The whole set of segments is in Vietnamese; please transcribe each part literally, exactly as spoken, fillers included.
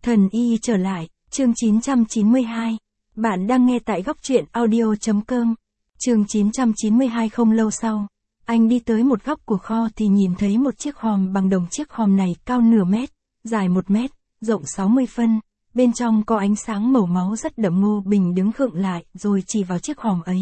Thần y trở lại, chương chín trăm chín mươi hai. Bạn đang nghe tại góc truyện audio.com. Chương chín trăm chín mươi hai. Không lâu sau, anh đi tới một góc của kho thì nhìn thấy một chiếc hòm bằng đồng. Chiếc hòm này cao nửa mét, dài một mét, rộng sáu mươi phân. Bên trong có ánh sáng màu máu rất đậm. Ngô Bình đứng khựng lại rồi chỉ vào chiếc hòm ấy.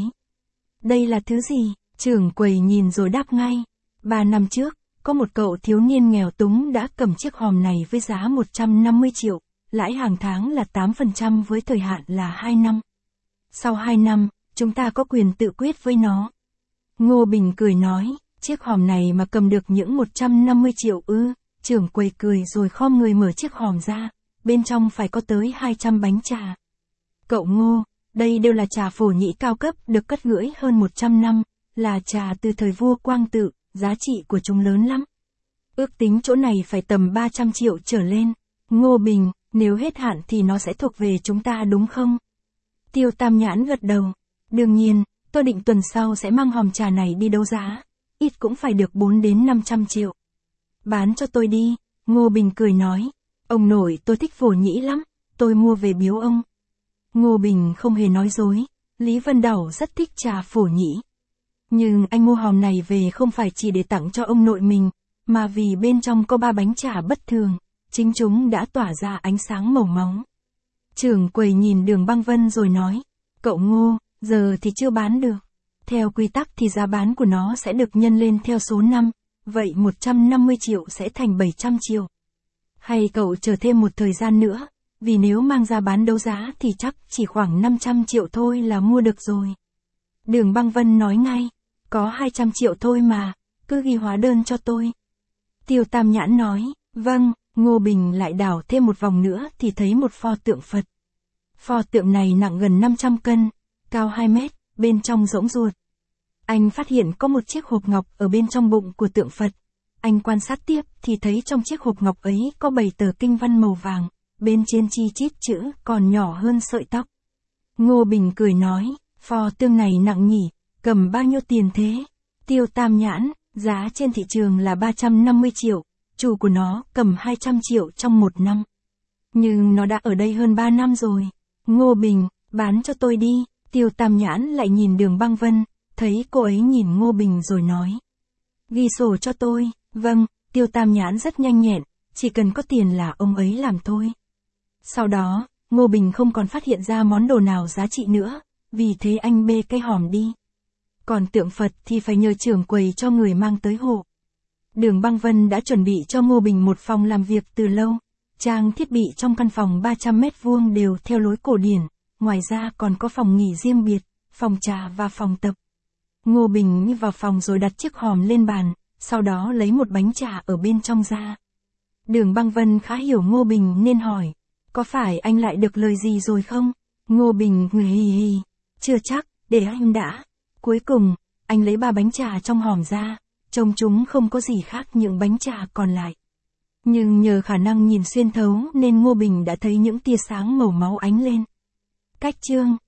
Đây là thứ gì? Trưởng quầy nhìn rồi đáp ngay. Ba năm trước, có một cậu thiếu niên nghèo túng đã cầm chiếc hòm này với giá một trăm năm mươi triệu, lãi hàng tháng là tám phần trăm với thời hạn là hai năm. Sau hai năm, chúng ta có quyền tự quyết với nó. Ngô Bình cười nói, chiếc hòm này mà cầm được những một trăm năm mươi triệu ư? Trưởng quầy cười rồi khom người mở chiếc hòm ra, bên trong phải có tới hai trăm bánh trà. Cậu Ngô, đây đều là trà phổ nhĩ cao cấp được cất gửi hơn một trăm năm, là trà từ thời vua Quang Tự, giá trị của chúng lớn lắm. Ước tính chỗ này phải tầm ba trăm triệu trở lên. Ngô Bình, nếu hết hạn thì nó sẽ thuộc về chúng ta đúng không? Tiêu Tam Nhãn gật đầu. Đương nhiên, tôi định tuần sau sẽ mang hòm trà này đi đấu giá, ít cũng phải được bốn đến năm trăm triệu. Bán cho tôi đi, Ngô Bình cười nói. Ông nội, tôi thích phổ nhĩ lắm, tôi mua về biếu ông. Ngô Bình không hề nói dối, Lý Vân Đẩu rất thích trà phổ nhĩ. Nhưng anh mua hòm này về không phải chỉ để tặng cho ông nội mình, mà vì bên trong có ba bánh trà bất thường, chính chúng đã tỏa ra ánh sáng màu máu. Trưởng quầy nhìn Đường Băng Vân rồi nói, cậu Ngô, giờ thì chưa bán được. Theo quy tắc thì giá bán của nó sẽ được nhân lên theo số năm, vậy một trăm năm mươi triệu sẽ thành bảy trăm triệu. Hay cậu chờ thêm một thời gian nữa, vì nếu mang ra bán đấu giá thì chắc chỉ khoảng năm trăm triệu thôi là mua được rồi. Đường Băng Vân nói ngay, có hai trăm triệu thôi mà, cứ ghi hóa đơn cho tôi. Tiêu Tam Nhãn nói, vâng. Ngô Bình lại đảo thêm một vòng nữa thì thấy một pho tượng Phật. Pho tượng này nặng gần năm trăm cân, cao hai mét, bên trong rỗng ruột. Anh phát hiện có một chiếc hộp ngọc ở bên trong bụng của tượng Phật. Anh quan sát tiếp thì thấy trong chiếc hộp ngọc ấy có bảy tờ kinh văn màu vàng, bên trên chi chít chữ còn nhỏ hơn sợi tóc. Ngô Bình cười nói, pho tượng này nặng nhỉ, cầm bao nhiêu tiền thế? Tiêu Tam Nhãn, giá trên thị trường là ba trăm năm mươi triệu. Chủ của nó cầm hai trăm triệu trong một năm. Nhưng nó đã ở đây hơn ba năm rồi. Ngô Bình, bán cho tôi đi. Tiêu Tam Nhãn lại nhìn Đường Băng Vân, thấy cô ấy nhìn Ngô Bình rồi nói. Ghi sổ cho tôi. Vâng, Tiêu Tam Nhãn rất nhanh nhẹn, chỉ cần có tiền là ông ấy làm thôi. Sau đó, Ngô Bình không còn phát hiện ra món đồ nào giá trị nữa, vì thế anh bê cái hòm đi. Còn tượng Phật thì phải nhờ trưởng quầy cho người mang tới hộ. Đường Băng Vân đã chuẩn bị cho Ngô Bình một phòng làm việc từ lâu. Trang thiết bị trong căn phòng ba trăm mét vuông đều theo lối cổ điển, ngoài ra còn có phòng nghỉ riêng biệt, phòng trà và phòng tập. Ngô Bình vào phòng rồi đặt chiếc hòm lên bàn, sau đó lấy một bánh trà ở bên trong ra. Đường Băng Vân khá hiểu Ngô Bình nên hỏi, có phải anh lại được lời gì rồi không? Ngô Bình người hì hì, chưa chắc, để anh đã. Cuối cùng, anh lấy ba bánh trà trong hòm ra. Trông chúng không có gì khác những bánh trà còn lại. Nhưng nhờ khả năng nhìn xuyên thấu nên Ngô Bình đã thấy những tia sáng màu máu ánh lên. Cách chương